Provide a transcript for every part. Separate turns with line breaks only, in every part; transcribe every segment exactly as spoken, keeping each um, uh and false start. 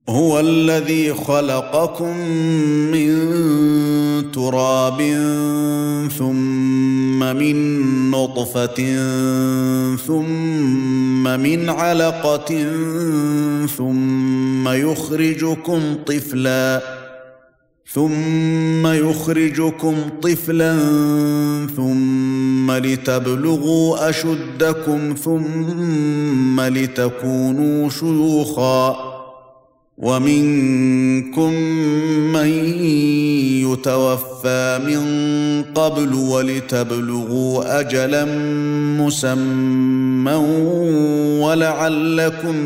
هو الذي خلقكم من تراب ثم من نطفة ثم من علقة ثم يخرجكم طفلا ثم يخرجكم طفلا ثم لتبلغوا أشدكم ثم لتكونوا شيوخا ومنكم من يتوفى من قبل ولتبلغوا أجلا مسمى ولعلكم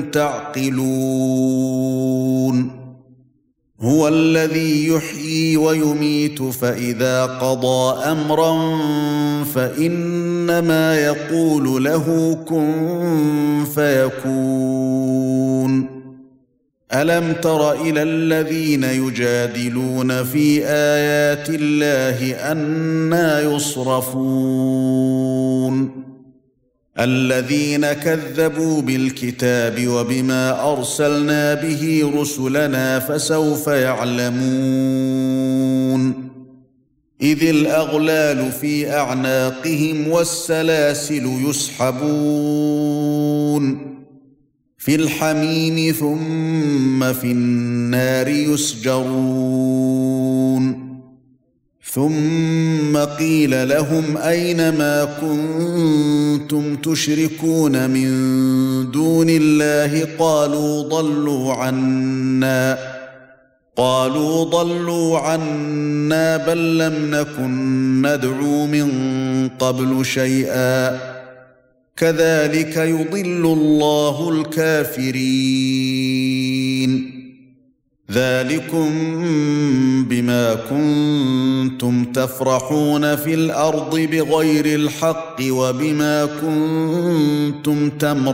تعقلون هو الذي يحيي ويميت فإذا قضى أمرا فإنما يقول له كن فيكون ألم تر إلى الذين يجادلون في آيات الله أنى يصرفون الذين كذبوا بالكتاب وبما أرسلنا به رسلنا فسوف يعلمون إذ الأغلال في أعناقهم والسلاسل يسحبون في الحميم ثم في النار يسجرون ثم قيل لهم أين ما كنتم تشركون من دون الله قالوا ضلوا عنا قالوا ضلوا عنا بل لم نكن ندعو من قبل شيئا كذلك يضل الله الكافرين ذلكم بما كنتم تفرحون في الأرض بغير الحق وبما كنتم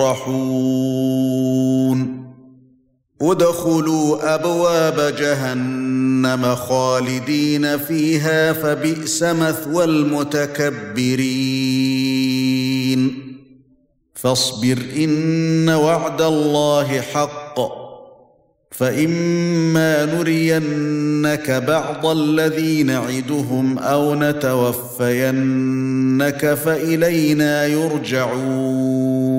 تمرحون ادخلوا أبواب جهنم خالدين فيها فبئس مثوى المتكبرين فاصبر إن وعد الله حق فإما نرينك بعض الذي نعدهم أو نتوفينك فإلينا يرجعون